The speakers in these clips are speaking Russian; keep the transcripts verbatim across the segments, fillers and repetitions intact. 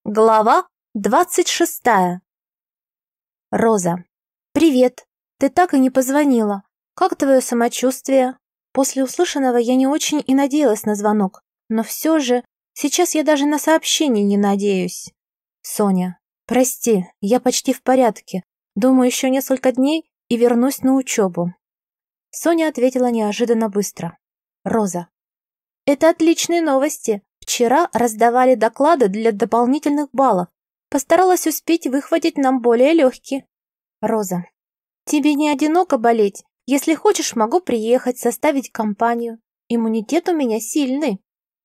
Глава двадцать шестая. Роза. «Привет. Ты так и не позвонила. Как твое самочувствие?» После услышанного я не очень и надеялась на звонок, но все же сейчас я даже на сообщение не надеюсь. Соня. «Прости, я почти в порядке. Думаю, еще несколько дней и вернусь на учебу». Соня ответила неожиданно быстро. Роза. «Это отличные новости. Вчера раздавали доклады для дополнительных баллов. Постаралась успеть выхватить нам более легкие». Роза. «Тебе не одиноко болеть? Если хочешь, могу приехать, составить компанию. Иммунитет у меня сильный».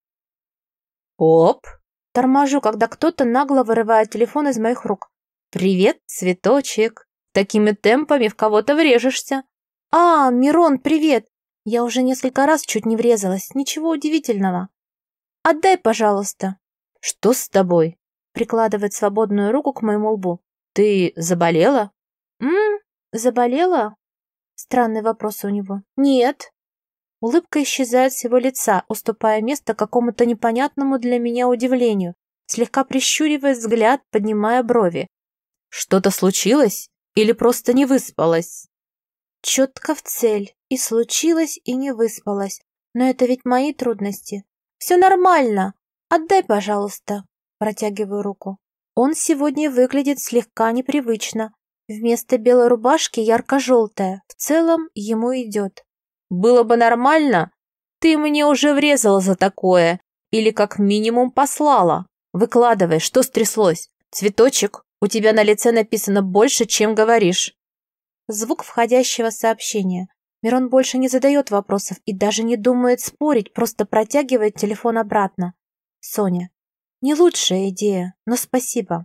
Оп! Торможу, когда кто-то нагло вырывает телефон из моих рук. Привет, цветочек. Такими темпами в кого-то врежешься. «А, Мирон, привет! Я уже несколько раз чуть не врезалась. Ничего удивительного. Отдай, пожалуйста». Что с тобой? Прикладывает свободную руку к моему лбу. Ты заболела? «М, заболела?» Странный вопрос у него. «Нет». Улыбка исчезает с его лица, уступая место какому-то непонятному для меня удивлению, слегка прищуривая взгляд, поднимая брови. Что-то случилось? Или просто не выспалась? Четко в цель. И случилось, и не выспалась. Но это ведь мои трудности. «Все нормально. Отдай, пожалуйста». Протягиваю руку. Он сегодня выглядит слегка непривычно. Вместо белой рубашки ярко-желтая. В целом ему идет. Было бы нормально. Ты мне уже врезала за такое. Или как минимум послала. Выкладывай, что стряслось. Цветочек, у тебя на лице написано больше, чем говоришь. Звук входящего сообщения. Мирон больше не задает вопросов и даже не думает спорить, просто протягивает телефон обратно. Соня. Не лучшая идея, но спасибо.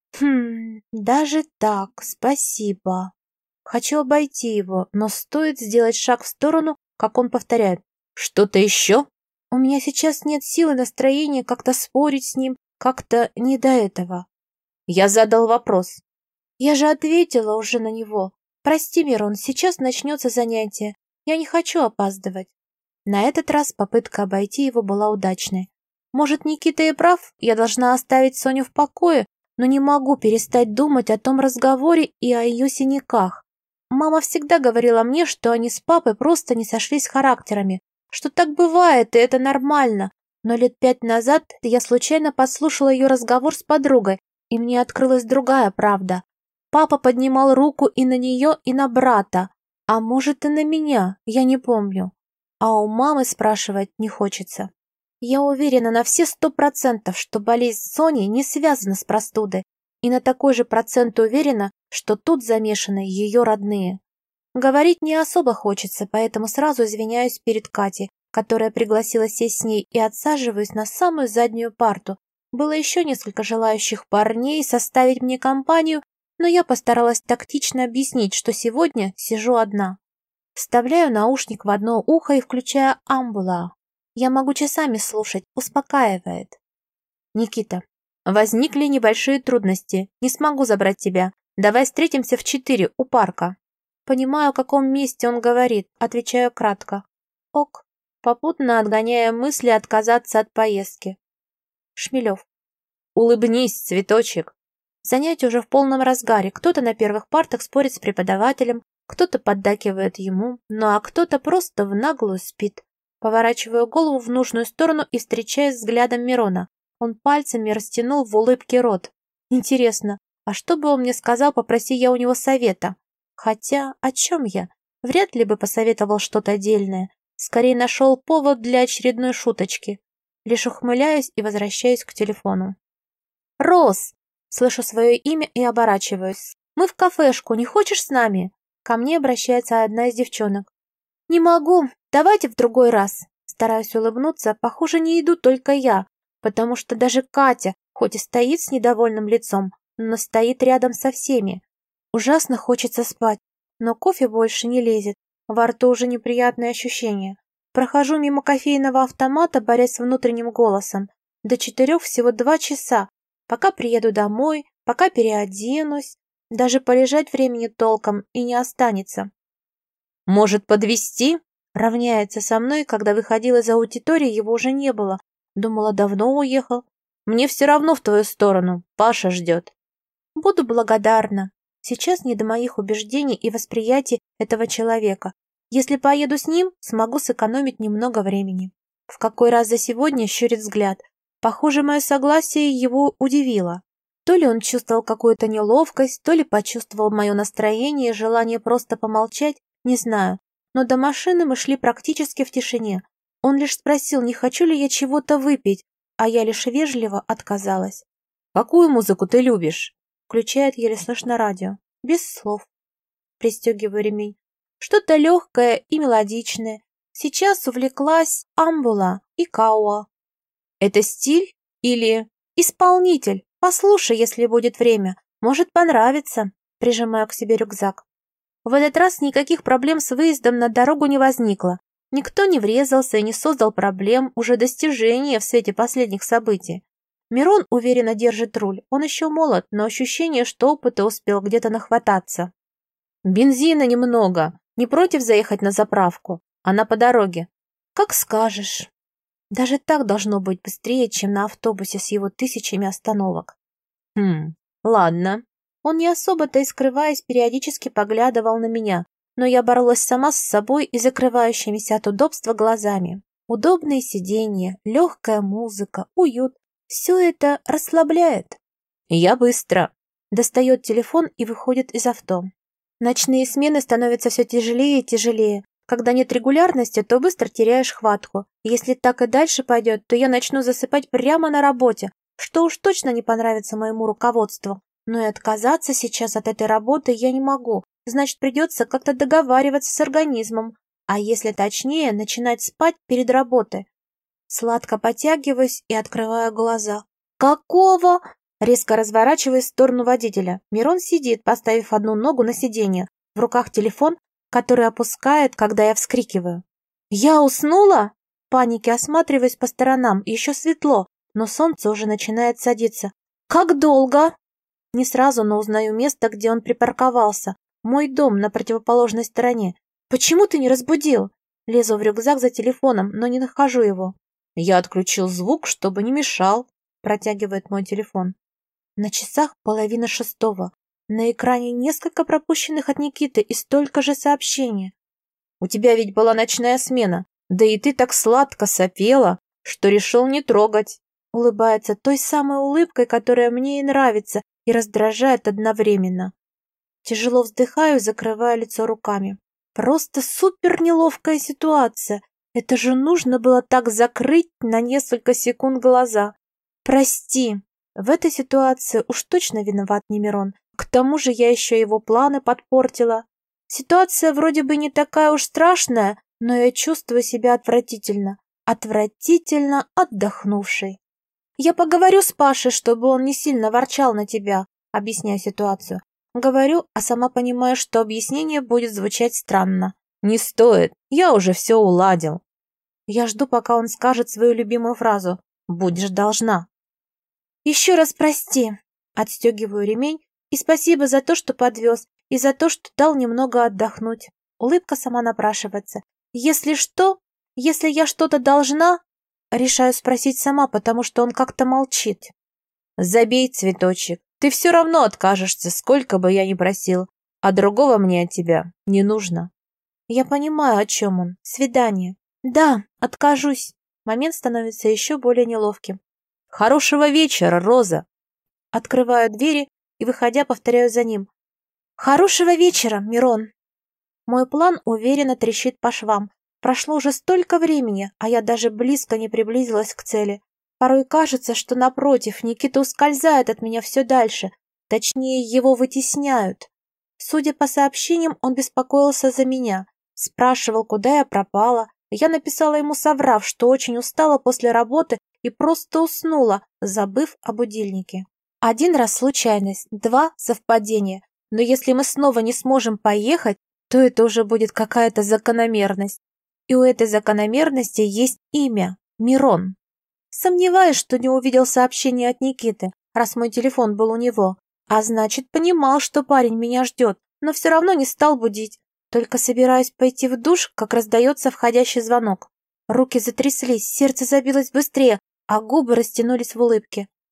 Хм, даже так, спасибо. Хочу обойти его, но стоит сделать шаг в сторону, как он повторяет. Что-то еще? У меня сейчас нет силы, настроения как-то спорить с ним, как-то не до этого. Я задал вопрос. Я же ответила уже на него. Прости, Мирон, сейчас начнется занятие. Я не хочу опаздывать. На этот раз попытка обойти его была удачной. Может, Никита и прав, я должна оставить Соню в покое, но не могу перестать думать о том разговоре и о ее синяках. Мама всегда говорила мне, что они с папой просто не сошлись характерами, что так бывает, и это нормально. Но лет пять назад я случайно подслушала ее разговор с подругой, и мне открылась другая правда. Папа поднимал руку и на нее, и на брата, а может и на меня, я не помню. А у мамы спрашивать не хочется. Я уверена на все сто процентов, что болезнь Сони не связана с простудой, и на такой же процент уверена, что тут замешаны ее родные. Говорить не особо хочется, поэтому сразу извиняюсь перед Катей, которая пригласила сесть с ней, и отсаживаюсь на самую заднюю парту. Было еще несколько желающих парней составить мне компанию, но я постаралась тактично объяснить, что сегодня сижу одна. Вставляю наушник в одно ухо и включаю амбула. Я могу часами слушать, успокаивает. Никита. Возникли небольшие трудности. Не смогу забрать тебя. Давай встретимся в четыре у парка. Понимаю, о каком месте он говорит. Отвечаю кратко. Ок. Попутно отгоняя мысли отказаться от поездки. Шмелев. Улыбнись, цветочек. Занятие уже в полном разгаре. Кто-то на первых партах спорит с преподавателем, кто-то поддакивает ему, ну а кто-то просто в наглую спит. Поворачиваю голову в нужную сторону и встречаюсь взглядом Мирона. Он пальцами растянул в улыбке рот. Интересно, а что бы он мне сказал, попроси я у него совета? Хотя, о чем я? Вряд ли бы посоветовал что-то дельное. Скорее нашел повод для очередной шуточки. Лишь ухмыляюсь и возвращаюсь к телефону. «Рос!» Слышу свое имя и оборачиваюсь. «Мы в кафешку, не хочешь с нами?» Ко мне обращается одна из девчонок. «Не могу, давайте в другой раз». Стараюсь улыбнуться, похоже, не иду только я, потому что даже Катя, хоть и стоит с недовольным лицом, но стоит рядом со всеми. Ужасно хочется спать, но кофе больше не лезет, во рту уже неприятные ощущения. Прохожу мимо кофейного автомата, борясь с внутренним голосом. До четырех всего два часа. Пока приеду домой, пока переоденусь, даже полежать времени толком и не останется. Может, подвезти? Равняется со мной, когда выходила из аудитории, его уже не было. Думала, давно уехал. Мне все равно в твою сторону. Паша ждет. Буду благодарна. Сейчас не до моих убеждений и восприятий этого человека. Если поеду с ним, смогу сэкономить немного времени. В какой раз за сегодня щурит взгляд. Похоже, мое согласие его удивило. То ли он чувствовал какую-то неловкость, то ли почувствовал мое настроение и желание просто помолчать, не знаю. Но до машины мы шли практически в тишине. Он лишь спросил, не хочу ли я чего-то выпить, а я лишь вежливо отказалась. «Какую музыку ты любишь?» Включает еле слышно радио. Без слов. Пристегиваю ремень. Что-то легкое и мелодичное. Сейчас увлеклась Амбула и Кауа. Это стиль или... Исполнитель. Послушай, если будет время. Может понравится. Прижимаю к себе рюкзак. В этот раз никаких проблем с выездом на дорогу не возникло. Никто не врезался и не создал проблем, уже достижения в свете последних событий. Мирон уверенно держит руль. Он еще молод, но ощущение, что опыта успел где-то нахвататься. Бензина немного. Не против заехать на заправку? Она по дороге. Как скажешь. Даже так должно быть быстрее, чем на автобусе с его тысячами остановок. Хм, ладно. Он не особо-то и скрываясь, периодически поглядывал на меня, но я боролась сама с собой и закрывающимися от удобства глазами. Удобные сиденья, легкая музыка, уют. Все это расслабляет. Я быстро. Достает телефон и выходит из авто. Ночные смены становятся все тяжелее и тяжелее. Когда нет регулярности, то быстро теряешь хватку. Если так и дальше пойдет, то я начну засыпать прямо на работе, что уж точно не понравится моему руководству. Но и отказаться сейчас от этой работы я не могу. Значит, придется как-то договариваться с организмом. А если точнее, начинать спать перед работой. Сладко потягиваюсь и открываю глаза. «Какого?» Резко разворачиваюсь в сторону водителя. Мирон сидит, поставив одну ногу на сиденье. В руках телефон, который опускает, когда я вскрикиваю. «Я уснула?» В панике осматриваюсь по сторонам. Еще светло, но солнце уже начинает садиться. «Как долго?» Не сразу, но узнаю место, где он припарковался. Мой дом на противоположной стороне. «Почему ты не разбудил?» Лезу в рюкзак за телефоном, но не нахожу его. Я отключил звук, чтобы не мешал. Протягивает мой телефон. На часах половина шестого. На экране несколько пропущенных от Никиты и столько же сообщений. У тебя ведь была ночная смена. Да и ты так сладко сопела, что решил не трогать. Улыбается той самой улыбкой, которая мне и нравится, и раздражает одновременно. Тяжело вздыхаю, закрывая лицо руками. Просто супер неловкая ситуация. Это же нужно было так закрыть на несколько секунд глаза. Прости. В этой ситуации уж точно виноват не Мирон. К тому же я еще его планы подпортила. Ситуация вроде бы не такая уж страшная, но я чувствую себя отвратительно. Отвратительно отдохнувшей. Я поговорю с Пашей, чтобы он не сильно ворчал на тебя, объясняю ситуацию. Говорю, а сама понимаю, что объяснение будет звучать странно. Не стоит, я уже все уладил. Я жду, пока он скажет свою любимую фразу «Будешь должна». Еще раз прости. Отстегиваю ремень и спасибо за то, что подвез, и за то, что дал немного отдохнуть. Улыбка сама напрашивается. Если что, если я что-то должна, решаю спросить сама, потому что он как-то молчит. Забей, цветочек, ты все равно откажешься, сколько бы я ни просил, а другого мне от тебя не нужно. Я понимаю, о чем он. Свидание. Да, откажусь. Момент становится еще более неловким. Хорошего вечера, Роза. Открываю двери и, выходя, повторяю за ним. Хорошего вечера, Мирон. Мой план уверенно трещит по швам. Прошло уже столько времени, а я даже близко не приблизилась к цели. Порой кажется, что, напротив, Никита ускользает от меня все дальше. Точнее, его вытесняют. Судя по сообщениям, он беспокоился за меня. Спрашивал, куда я пропала. Я написала ему, соврав, что очень устала после работы и просто уснула, забыв о будильнике. Один раз случайность, два совпадения. Но если мы снова не сможем поехать, то это уже будет какая-то закономерность. И у этой закономерности есть имя – Мирон. Сомневаюсь, что не увидел сообщение от Никиты, раз мой телефон был у него. А значит, понимал, что парень меня ждет, но все равно не стал будить. Только собираюсь пойти в душ, как раздается входящий звонок. Руки затряслись, сердце забилось быстрее, а губы растянулись в улыбке.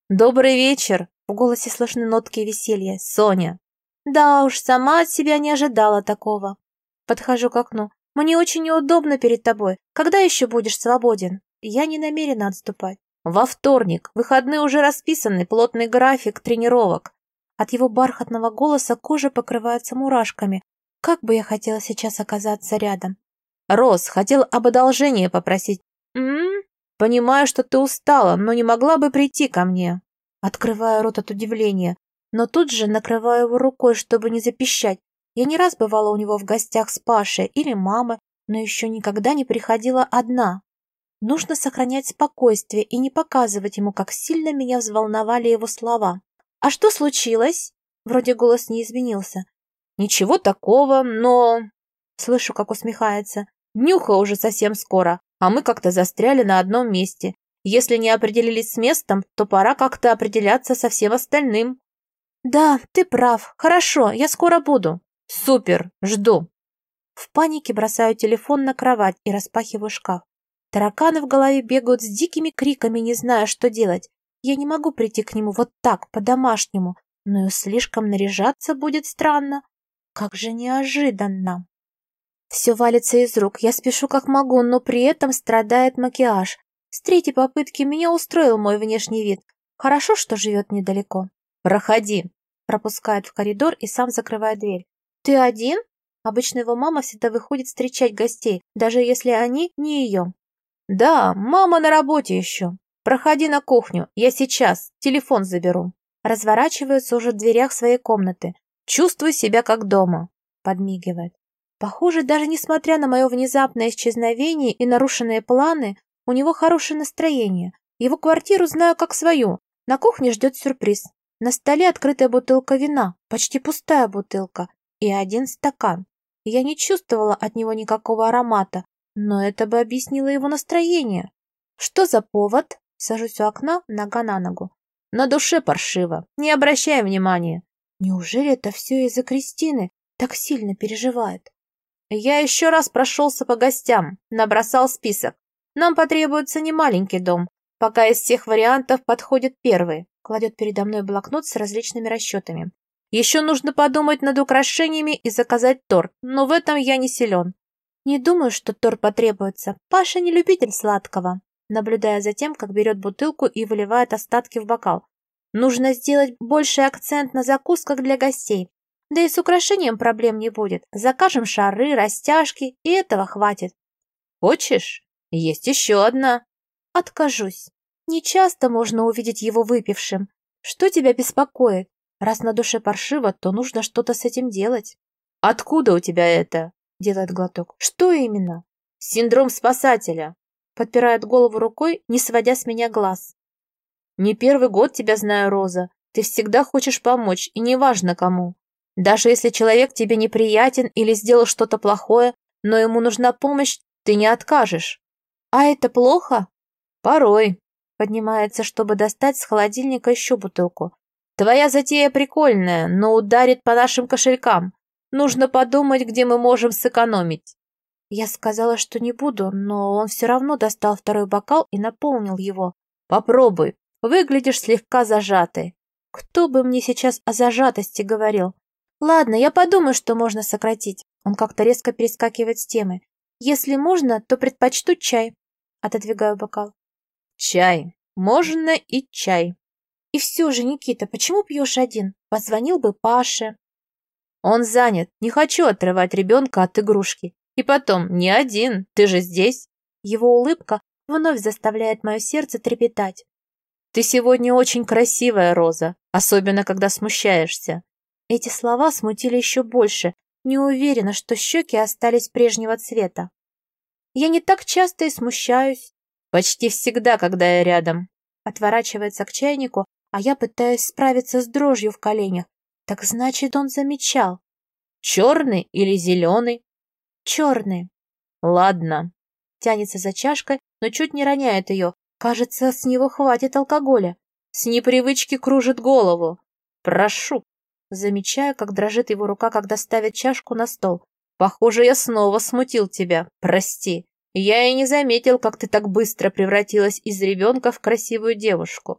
«Добрый вечер!» В голосе слышны нотки веселья. «Соня!» Да уж, сама от себя не ожидала такого. Подхожу к окну. Мне очень неудобно перед тобой. Когда еще будешь свободен? Я не намерена отступать. «Во вторник. Выходные уже расписаны, плотный график тренировок». От его бархатного голоса кожа покрывается мурашками. Как бы я хотела сейчас оказаться рядом. «Рос, хотел об одолжении попросить». «М? Понимаю, что ты устала, но не могла бы прийти ко мне». Открываю рот от удивления, но тут же накрываю его рукой, чтобы не запищать. Я не раз бывала у него в гостях с Пашей или мамой, но еще никогда не приходила одна. Нужно сохранять спокойствие и не показывать ему, как сильно меня взволновали его слова. «А что случилось?» Вроде голос не изменился. «Ничего такого, но...» Слышу, как усмехается. «Днюха уже совсем скоро, а мы как-то застряли на одном месте. Если не определились с местом, то пора как-то определяться со всем остальным». «Да, ты прав. Хорошо, я скоро буду». «Супер, жду». В панике бросаю телефон на кровать и распахиваю шкаф. Тараканы в голове бегают с дикими криками, не зная, что делать. Я не могу прийти к нему вот так, по-домашнему, но и слишком наряжаться будет странно. Как же неожиданно. Все валится из рук, я спешу как могу, но при этом страдает макияж. С третьей попытки меня устроил мой внешний вид. Хорошо, что живет недалеко. «Проходи», пропускает в коридор и сам закрывает дверь. «Ты один?» Обычно его мама всегда выходит встречать гостей, даже если они не ее. «Да, мама на работе еще. Проходи на кухню, я сейчас, телефон заберу». Разворачивается уже в дверях своей комнаты. «Чувствуй себя как дома», подмигивает. Похоже, даже несмотря на мое внезапное исчезновение и нарушенные планы, у него хорошее настроение. Его квартиру знаю как свою. На кухне ждет сюрприз. На столе открытая бутылка вина, почти пустая бутылка, и один стакан. Я не чувствовала от него никакого аромата, но это бы объяснило его настроение. Что за повод? Сажусь у окна, нога на ногу. На душе паршиво, не обращай внимания. Неужели это все из-за Кристины? Так сильно переживает. Я еще раз прошелся по гостям, набросал список. Нам потребуется немаленький дом, пока из всех вариантов подходит первый. Кладет передо мной блокнот с различными расчетами. Еще нужно подумать над украшениями и заказать торт, но в этом я не силен. Не думаю, что торт потребуется. Паша не любитель сладкого. Наблюдая за тем, как берет бутылку и выливает остатки в бокал. Нужно сделать больший акцент на закусках для гостей. Да и с украшением проблем не будет. Закажем шары, растяжки, и этого хватит. Хочешь? Есть еще одна. Откажусь. Не часто можно увидеть его выпившим. Что тебя беспокоит? Раз на душе паршиво, то нужно что-то с этим делать. Откуда у тебя это? Делает глоток. Что именно? Синдром спасателя. Подпирает голову рукой, не сводя с меня глаз. Не первый год тебя знаю, Роза. Ты всегда хочешь помочь, и неважно кому. Даже если человек тебе неприятен или сделал что-то плохое, но ему нужна помощь, ты не откажешь. А это плохо? Порой. Поднимается, чтобы достать с холодильника еще бутылку. Твоя затея прикольная, но ударит по нашим кошелькам. Нужно подумать, где мы можем сэкономить. Я сказала, что не буду, но он все равно достал второй бокал и наполнил его. Попробуй. Выглядишь слегка зажатой. Кто бы мне сейчас о зажатости говорил? Ладно, я подумаю, что можно сократить. Он как-то резко перескакивает с темы. Если можно, то предпочту чай. Отодвигаю бокал. Чай. Можно и чай. И все же, Никита, почему пьешь один? Позвонил бы Паше. Он занят. Не хочу отрывать ребенка от игрушки. И потом, не один, ты же здесь. Его улыбка вновь заставляет мое сердце трепетать. Ты сегодня очень красивая, Роза, особенно когда смущаешься. Эти слова смутили еще больше. Не уверена, что щеки остались прежнего цвета. Я не так часто и смущаюсь. Почти всегда, когда я рядом. Отворачивается к чайнику, а я пытаюсь справиться с дрожью в коленях. Так значит, он замечал. Черный или зеленый? Черный. Ладно. Тянется за чашкой, но чуть не роняет ее. Кажется, с него хватит алкоголя. С непривычки кружит голову. Прошу. Замечаю, как дрожит его рука, когда ставит чашку на стол. Похоже, я снова смутил тебя. Прости. Я и не заметил, как ты так быстро превратилась из ребенка в красивую девушку.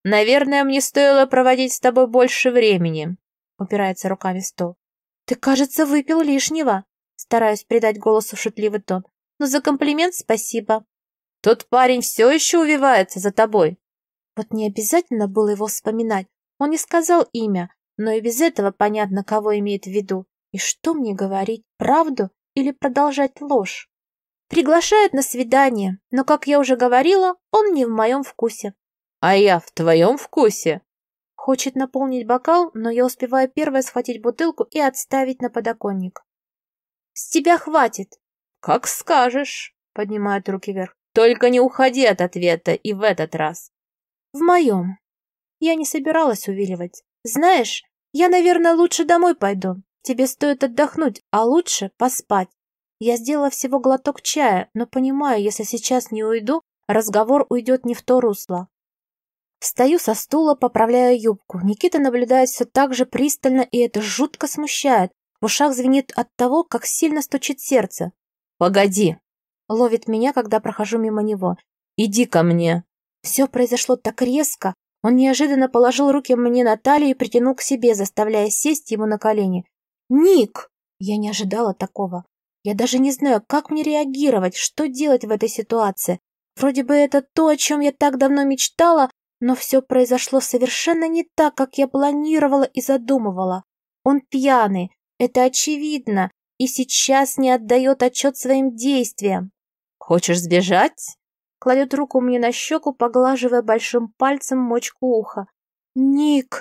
Наверное, мне стоило проводить с тобой больше времени. Упирается руками в стол. Ты, кажется, выпил лишнего. Стараюсь придать голосу шутливый тон. Но за комплимент спасибо. Тот парень все еще увивается за тобой. Вот не обязательно было его вспоминать. Он не сказал имя, но и без этого понятно, кого имеет в виду. И что мне говорить, правду или продолжать ложь? Приглашают на свидание, но, как я уже говорила, он не в моем вкусе. А я в твоем вкусе. Хочет наполнить бокал, но я успеваю первая схватить бутылку и отставить на подоконник. С тебя хватит. Как скажешь, поднимает руки вверх. Только не уходи от ответа и в этот раз. В моем. Я не собиралась увиливать. Знаешь, я, наверное, лучше домой пойду. Тебе стоит отдохнуть, а лучше поспать. Я сделала всего глоток чая, но понимаю, если сейчас не уйду, разговор уйдет не в то русло. Встаю со стула, поправляю юбку. Никита наблюдает все так же пристально, и это жутко смущает. В ушах звенит от того, как сильно стучит сердце. «Погоди!» — ловит меня, когда прохожу мимо него. «Иди ко мне!» Все произошло так резко. Он неожиданно положил руки мне на талию и притянул к себе, заставляя сесть ему на колени. «Ник!» Я не ожидала такого. Я даже не знаю, как мне реагировать, что делать в этой ситуации. Вроде бы это то, о чем я так давно мечтала, но все произошло совершенно не так, как я планировала и задумывала. Он пьяный, это очевидно, и сейчас не отдает отчет своим действиям. «Хочешь сбежать?» Кладет руку мне на щеку, поглаживая большим пальцем мочку уха. «Ник!»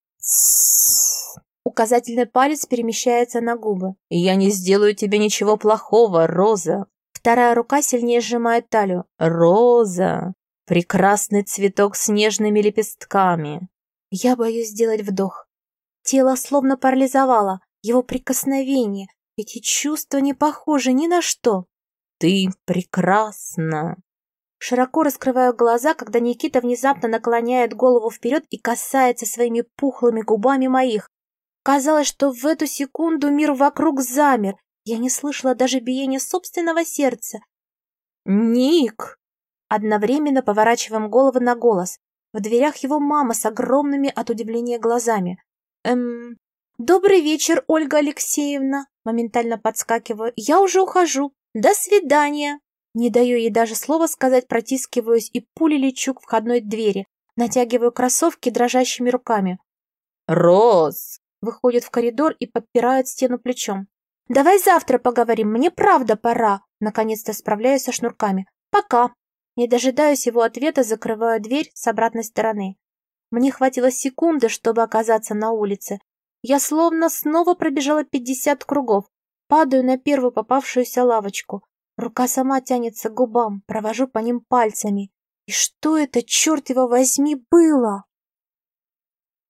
Указательный палец перемещается на губы. «Я не сделаю тебе ничего плохого, Роза!» Вторая рука сильнее сжимает талию. «Роза! Прекрасный цветок с нежными лепестками!» Я боюсь сделать вдох. Тело словно парализовало. Его прикосновение. Эти чувства не похожи ни на что. «Ты прекрасна!» Широко раскрываю глаза, когда Никита внезапно наклоняет голову вперед и касается своими пухлыми губами моих. Казалось, что в эту секунду мир вокруг замер. Я не слышала даже биения собственного сердца. «Ник!» Одновременно поворачиваем головы на голос. В дверях его мама с огромными от удивления глазами. «Эм... Добрый вечер, Ольга Алексеевна!» Моментально подскакиваю. «Я уже ухожу. До свидания!» Не даю ей даже слова сказать, протискиваюсь и пулей лечу к входной двери. Натягиваю кроссовки дрожащими руками. «Роз!» Выходит в коридор и подпирает стену плечом. «Давай завтра поговорим, мне правда пора!» Наконец-то справляюсь со шнурками. «Пока!» Не дожидаюсь его ответа, закрываю дверь с обратной стороны. Мне хватило секунды, чтобы оказаться на улице. Я словно снова пробежала пятьдесят кругов. Падаю на первую попавшуюся лавочку. Рука сама тянется к губам, провожу по ним пальцами. И что это, черт его возьми, было?